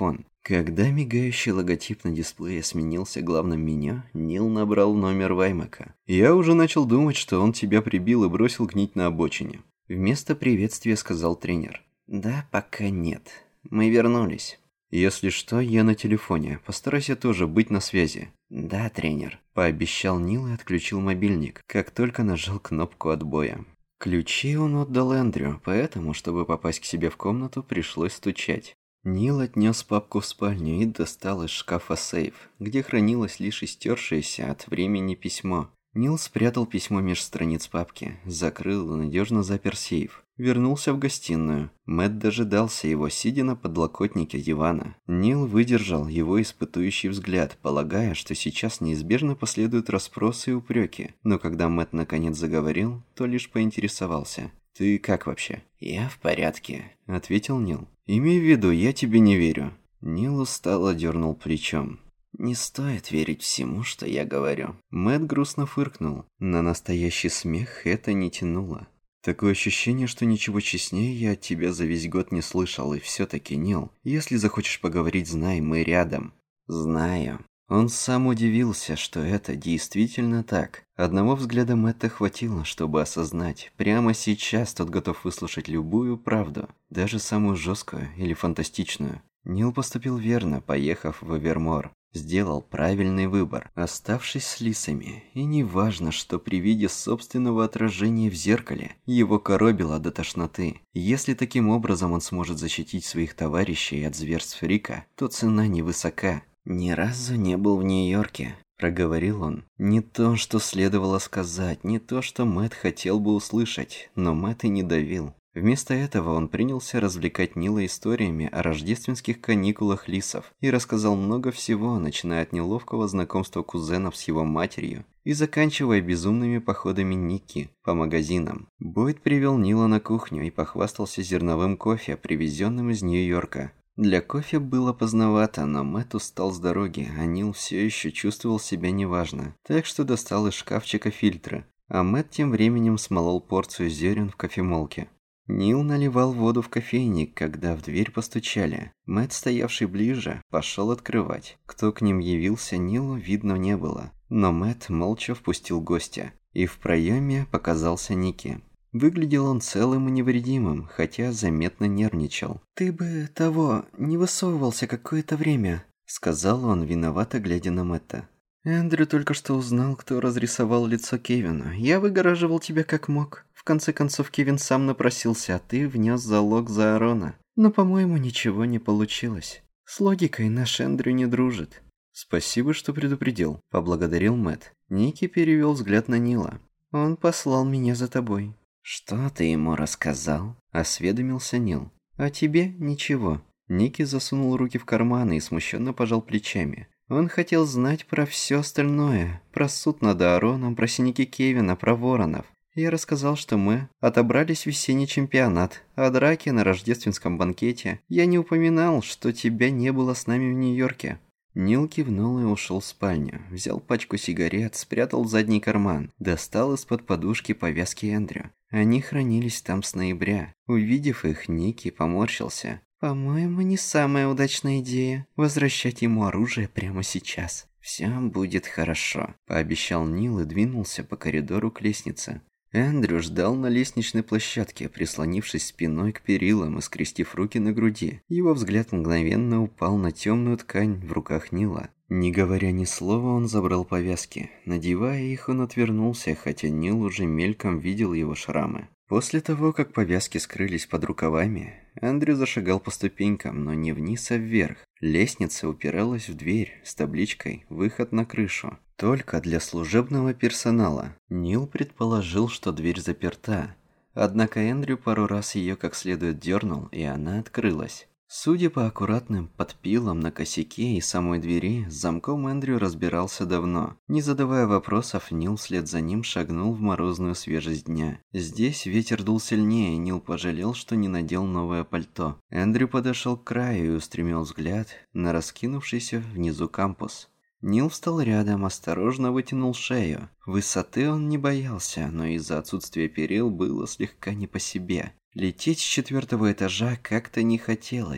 Когда мигающий логотип на дисплее сменился главным меню, Нил набрал номер Ваймака. «Я уже начал думать, что он тебя прибил и бросил гнить на обочине». Вместо приветствия сказал тренер. «Да, пока нет. Мы вернулись». «Если что, я на телефоне. Постарайся тоже быть на связи». «Да, тренер», – пообещал Нил и отключил мобильник, как только нажал кнопку отбоя. Ключи он отдал Эндрю, поэтому, чтобы попасть к себе в комнату, пришлось стучать. Нил отнес папку в спальню и достал из шкафа сейф, где хранилось лишь истершееся от времени письмо. Нил спрятал письмо меж страниц папки, закрыл и надежно запер сейф. Вернулся в гостиную. Мэтт дожидался его, сидя на подлокотнике дивана. Нил выдержал его испытующий взгляд, полагая, что сейчас неизбежно последуют расспросы и упреки. Но когда Мэтт наконец заговорил, то лишь поинтересовался. «Ты как вообще?» «Я в порядке», — ответил Нил. «Имей в виду, я тебе не верю». Нил устало дернул плечом. «Не стоит верить всему, что я говорю». Мэтт грустно фыркнул. На настоящий смех это не тянуло. «Такое ощущение, что ничего честнее я от тебя за весь год не слышал, и все-таки, Нил, если захочешь поговорить, знай, мы рядом». «Знаю». Он сам удивился, что это действительно так. Одного взгляда Мэтта хватило, чтобы осознать. Прямо сейчас тот готов выслушать любую правду, даже самую жесткую или фантастичную. Нил поступил верно, поехав в Эвермор. Сделал правильный выбор, оставшись с лисами. И неважно, что при виде собственного отражения в зеркале его коробило до тошноты. Если таким образом он сможет защитить своих товарищей от зверств Рика, то цена невысока. «Ни разу не был в Нью-Йорке», – проговорил он. Не то, что следовало сказать, не то, что Мэтт хотел бы услышать, но Мэтт и не давил. Вместо этого он принялся развлекать Нила историями о рождественских каникулах лисов и рассказал много всего, начиная от неловкого знакомства кузенов с его матерью и заканчивая безумными походами Никки по магазинам. Бойд привел Нила на кухню и похвастался зерновым кофе, привезенным из Нью-Йорка. Для кофе было поздновато, но Мэтт устал с дороги, а Нил все еще чувствовал себя неважно, так что достал из шкафчика фильтры, а Мэтт тем временем смолол порцию зерен в кофемолке. Нил наливал воду в кофейник, когда в дверь постучали. Мэтт, стоявший ближе, пошел открывать. Кто к ним явился, Нилу видно не было, но Мэтт молча впустил гостя, и в проеме показался Никки. Выглядел он целым и невредимым, хотя заметно нервничал. «Ты бы не высовывался какое-то время», — сказал он, виновато глядя на Мэтта. «Эндрю только что узнал, кто разрисовал лицо Кевину. Я выгораживал тебя как мог. В конце концов, Кевин сам напросился, а ты внес залог за Аарона. Но, по-моему, ничего не получилось. С логикой наш Эндрю не дружит». «Спасибо, что предупредил», — поблагодарил Мэтт. Никки перевел взгляд на Нила. «Он послал меня за тобой». «Что ты ему рассказал?» – осведомился Нил. «А тебе ничего». Никки засунул руки в карманы и смущенно пожал плечами. Он хотел знать про все остальное. Про суд над Аароном, про синяки Кевина, про воронов. Я рассказал, что мы отобрались в весенний чемпионат, о драке на рождественском банкете. Я не упоминал, что тебя не было с нами в Нью-Йорке». Нил кивнул и ушел в спальню, взял пачку сигарет, спрятал в задний карман, достал из-под подушки повязки Эндрю. Они хранились там с ноября. Увидев их, Никки поморщился. «По-моему, не самая удачная идея возвращать ему оружие прямо сейчас». «Все будет хорошо», – пообещал Нил и двинулся по коридору к лестнице. Эндрю ждал на лестничной площадке, прислонившись спиной к перилам и скрестив руки на груди. Его взгляд мгновенно упал на темную ткань в руках Нила. Не говоря ни слова, он забрал повязки. Надевая их, он отвернулся, хотя Нил уже мельком видел его шрамы. После того, как повязки скрылись под рукавами, Эндрю зашагал по ступенькам, но не вниз, а вверх. Лестница упиралась в дверь с табличкой «Выход на крышу». Только для служебного персонала. Нил предположил, что дверь заперта. Однако Эндрю пару раз ее как следует дернул, и она открылась. Судя по аккуратным подпилам на косяке и самой двери, с замком Эндрю разбирался давно. Не задавая вопросов, Нил вслед за ним шагнул в морозную свежесть дня. Здесь ветер дул сильнее, и Нил пожалел, что не надел новое пальто. Эндрю подошел к краю и устремил взгляд на раскинувшийся внизу кампус. Нил встал рядом, осторожно вытянул шею. Высоты он не боялся, но из-за отсутствия перил было слегка не по себе. Лететь с 4-го этажа как-то не хотелось.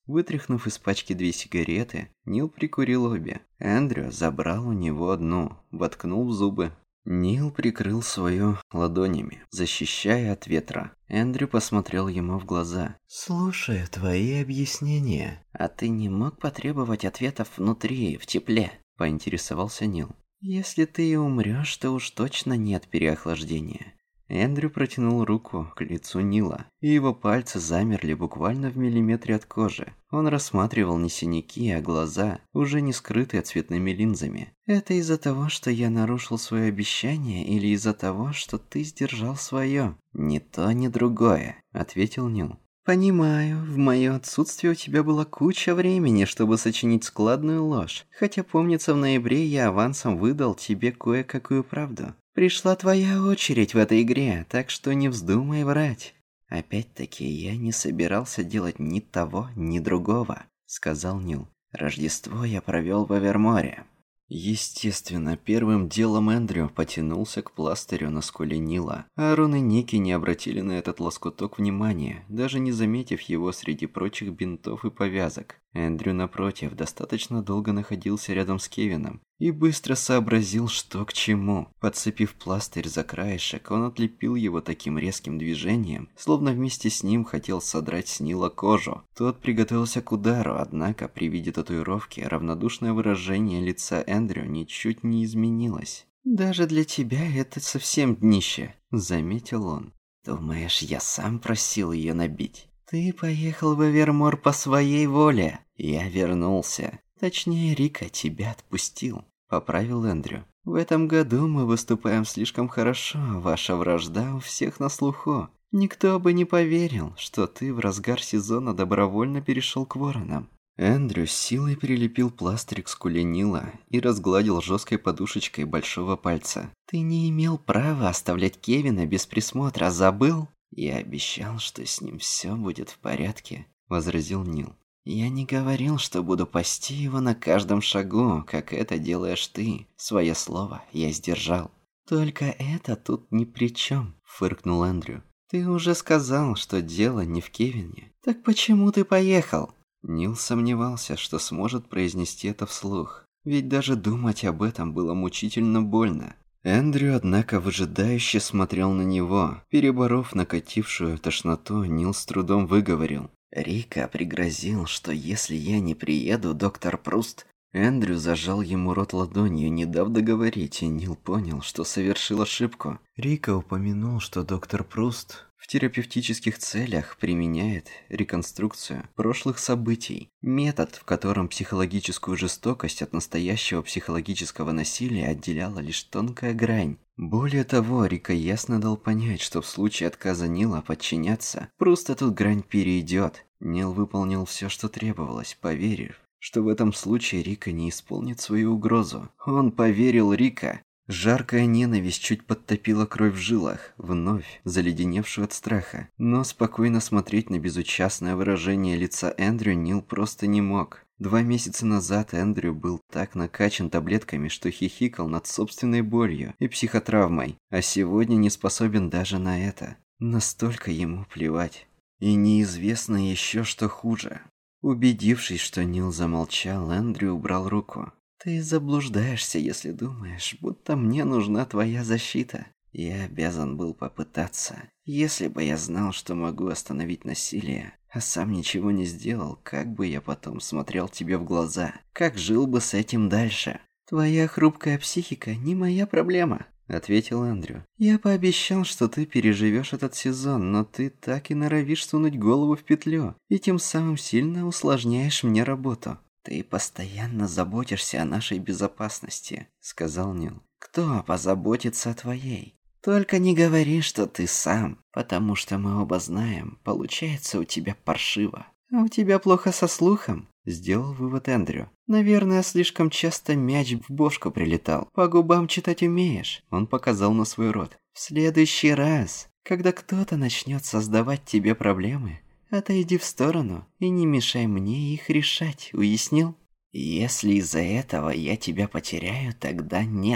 Вытряхнув из пачки 2 сигареты, Нил прикурил обе. Эндрю забрал у него одну, воткнул в зубы. Нил прикрыл свою ладонями, защищая от ветра. Эндрю посмотрел ему в глаза. «Слушаю твои объяснения». «А ты не мог потребовать ответов внутри, в тепле?» – поинтересовался Нил. «Если ты и умрёшь, то уж точно нет переохлаждения». Эндрю протянул руку к лицу Нила, и его пальцы замерли буквально в миллиметре от кожи. Он рассматривал не синяки, а глаза, уже не скрытые цветными линзами. «Это из-за того, что я нарушил свое обещание, или из-за того, что ты сдержал свое?» «Ни то, ни другое», — ответил Нил. «Понимаю, в моё отсутствие у тебя была куча времени, чтобы сочинить складную ложь. Хотя, помнится, в ноябре я авансом выдал тебе кое-какую правду. Пришла твоя очередь в этой игре, так что не вздумай врать». «Опять-таки, я не собирался делать ни того, ни другого», — сказал Нил. «Рождество я провёл в Эверморе». Естественно, первым делом Эндрю потянулся к пластырю на скуле Нила. Аарон и Ники не обратили на этот лоскуток внимания, даже не заметив его среди прочих бинтов и повязок. Эндрю, напротив, достаточно долго находился рядом с Кевином и быстро сообразил, что к чему. Подцепив пластырь за краешек, он отлепил его таким резким движением, словно вместе с ним хотел содрать с Нила кожу. Тот приготовился к удару, однако при виде татуировки равнодушное выражение лица Эндрю ничуть не изменилось. «Даже для тебя это совсем днище», — заметил он. «Думаешь, я сам просил ее набить? Ты поехал в Эвермор по своей воле. Я вернулся. Точнее, Рика тебя отпустил», — поправил Эндрю. «В этом году мы выступаем слишком хорошо, ваша вражда у всех на слуху. Никто бы не поверил, что ты в разгар сезона добровольно перешел к Воронам». Эндрю с силой прилепил пластырь к скуле Нила и разгладил жесткой подушечкой большого пальца. «Ты не имел права оставлять Кевина без присмотра, забыл?» «Я обещал, что с ним все будет в порядке», — возразил Нил. «Я не говорил, что буду пасти его на каждом шагу, как это делаешь ты. Свое слово я сдержал». «Только это тут ни при чем», — фыркнул Эндрю. «Ты уже сказал, что дело не в Кевине. Так почему ты поехал?» Нил сомневался, что сможет произнести это вслух, ведь даже думать об этом было мучительно больно. Эндрю, однако, выжидающе смотрел на него. Переборов накатившую тошноту, Нил с трудом выговорил. «Рика пригрозил, что если я не приеду, доктор Пруст...» Эндрю зажал ему рот ладонью, не дав договорить, и Нил понял, что совершил ошибку. Рика упомянул, что доктор Пруст в терапевтических целях применяет реконструкцию прошлых событий. Метод, в котором психологическую жестокость от настоящего психологического насилия отделяла лишь тонкая грань. Более того, Рика ясно дал понять, что в случае отказа Нила подчиняться, Пруст эту грань перейдет. Нил выполнил все, что требовалось, поверив, что в этом случае Рика не исполнит свою угрозу. Он поверил Рика. Жаркая ненависть чуть подтопила кровь в жилах, вновь заледеневшую от страха. Но спокойно смотреть на безучастное выражение лица Эндрю Нил просто не мог. 2 месяца назад Эндрю был так накачан таблетками, что хихикал над собственной болью и психотравмой, а сегодня не способен даже на это. Настолько ему плевать. И неизвестно еще, что хуже. Убедившись, что Нил замолчал, Эндрю убрал руку. «Ты заблуждаешься, если думаешь, будто мне нужна твоя защита. Я обязан был попытаться. Если бы я знал, что могу остановить насилие, а сам ничего не сделал, как бы я потом смотрел тебе в глаза? Как жил бы с этим дальше? Твоя хрупкая психика не моя проблема», — ответил Эндрю. «Я пообещал, что ты переживешь этот сезон, но ты так и норовишь сунуть голову в петлю, и тем самым сильно усложняешь мне работу». «Ты постоянно заботишься о нашей безопасности», — сказал Нил. «Кто позаботится о твоей? Только не говори, что ты сам, потому что мы оба знаем, получается у тебя паршиво. А у тебя плохо со слухом», — сделал вывод Эндрю. «Наверное, слишком часто мяч в бошку прилетал. По губам читать умеешь», — он показал на свой рот. «В следующий раз, когда кто-то начнет создавать тебе проблемы, отойди в сторону и не мешай мне их решать, уяснил? Если из-за этого я тебя потеряю, тогда нет.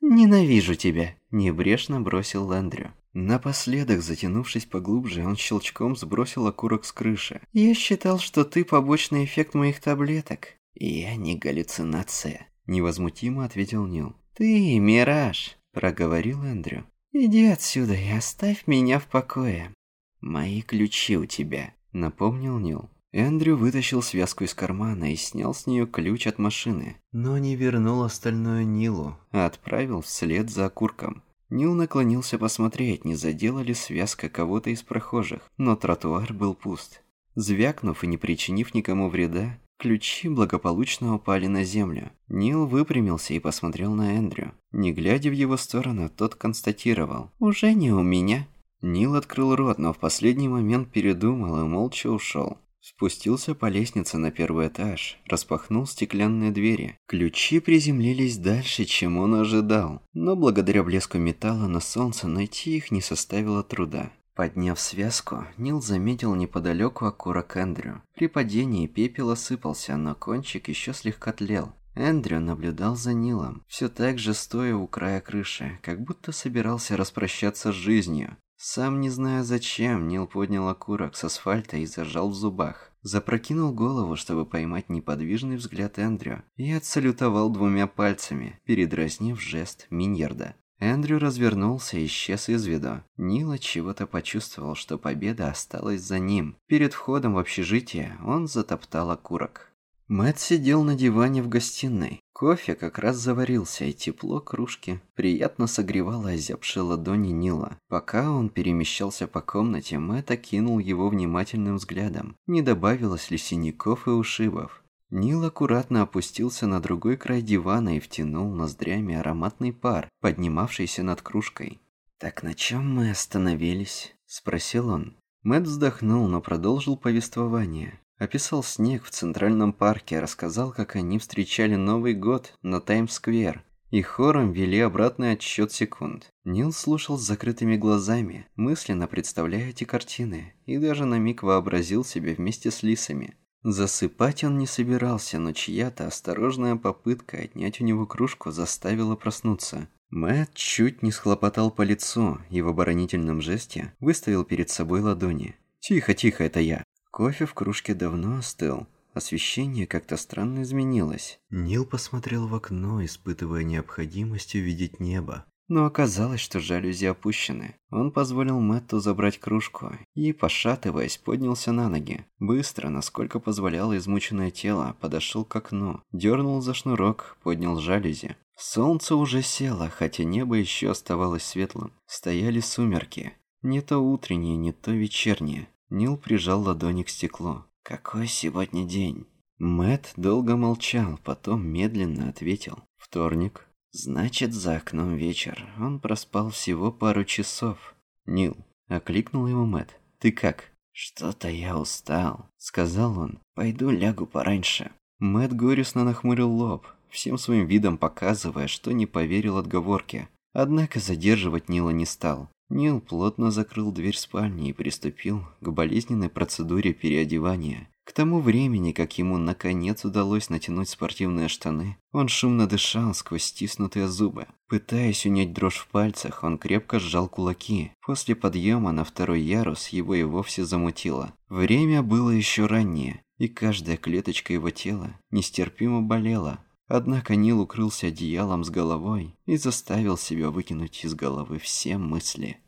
«Ненавижу тебя», – небрежно бросил Эндрю. Напоследок, затянувшись поглубже, он щелчком сбросил окурок с крыши. «Я считал, что ты побочный эффект моих таблеток». «Я не галлюцинация», – невозмутимо ответил Нил. «Ты мираж», – проговорил Эндрю. «Иди отсюда и оставь меня в покое». «Мои ключи у тебя», – напомнил Нил. Эндрю вытащил связку из кармана и снял с нее ключ от машины, но не вернул остальное Нилу, а отправил вслед за окурком. Нил наклонился посмотреть, не задела ли связка кого-то из прохожих, но тротуар был пуст. Звякнув и не причинив никому вреда, ключи благополучно упали на землю. Нил выпрямился и посмотрел на Эндрю. Не глядя в его сторону, тот констатировал: «Уже не у меня». Нил открыл рот, но в последний момент передумал и молча ушел. Спустился по лестнице на первый этаж, распахнул стеклянные двери. Ключи приземлились дальше, чем он ожидал, но благодаря блеску металла на солнце найти их не составило труда. Подняв связку, Нил заметил неподалеку окурок Эндрю. При падении пепел осыпался, но кончик еще слегка тлел. Эндрю наблюдал за Нилом, все так же стоя у края крыши, как будто собирался распрощаться с жизнью. Сам не зная зачем, Нил поднял окурок с асфальта и зажал в зубах. Запрокинул голову, чтобы поймать неподвижный взгляд Эндрю, и отсалютовал двумя пальцами, передразнив жест Миньярда. Эндрю развернулся и исчез из виду. Нил отчего-то почувствовал, что победа осталась за ним. Перед входом в общежитие он затоптал окурок. Мэтт сидел на диване в гостиной. Кофе как раз заварился, и тепло кружки приятно согревало озябшие ладони Нила. Пока он перемещался по комнате, Мэтт окинул его внимательным взглядом. Не добавилось ли синяков и ушибов? Нил аккуратно опустился на другой край дивана и втянул ноздрями ароматный пар, поднимавшийся над кружкой. «Так на чем мы остановились?» – спросил он. Мэтт вздохнул, но продолжил повествование. Описал снег в Центральном парке, рассказал, как они встречали Новый год на Таймс-сквер и хором вели обратный отсчет секунд. Нил слушал с закрытыми глазами, мысленно представляя эти картины, и даже на миг вообразил себя вместе с лисами. Засыпать он не собирался, но чья-то осторожная попытка отнять у него кружку заставила проснуться. Мэтт чуть не схлопотал по лицу и в оборонительном жесте выставил перед собой ладони. «Тихо, тихо, это я». Кофе в кружке давно остыл. Освещение как-то странно изменилось. Нил посмотрел в окно, испытывая необходимость увидеть небо. Но оказалось, что жалюзи опущены. Он позволил Мэтту забрать кружку и, пошатываясь, поднялся на ноги. Быстро, насколько позволяло измученное тело, подошел к окну, дернул за шнурок, поднял жалюзи. Солнце уже село, хотя небо еще оставалось светлым. Стояли сумерки. Не то утренние, не то вечерние. Нил прижал ладони к стеклу. «Какой сегодня день?» Мэтт долго молчал, потом медленно ответил. «Вторник». «Значит, за окном вечер. Он проспал всего пару часов». «Нил», — окликнул его Мэтт. «Ты как?» «Что-то я устал», — сказал он. «Пойду лягу пораньше». Мэтт горестно нахмурил лоб, всем своим видом показывая, что не поверил отговорке. Однако задерживать Нила не стал. Нил плотно закрыл дверь спальни и приступил к болезненной процедуре переодевания. К тому времени, как ему наконец удалось натянуть спортивные штаны, он шумно дышал сквозь стиснутые зубы. Пытаясь унять дрожь в пальцах, он крепко сжал кулаки. После подъема на второй ярус его и вовсе замутило. Время было еще раннее, и каждая клеточка его тела нестерпимо болела. Однако Нил укрылся одеялом с головой и заставил себя выкинуть из головы все мысли.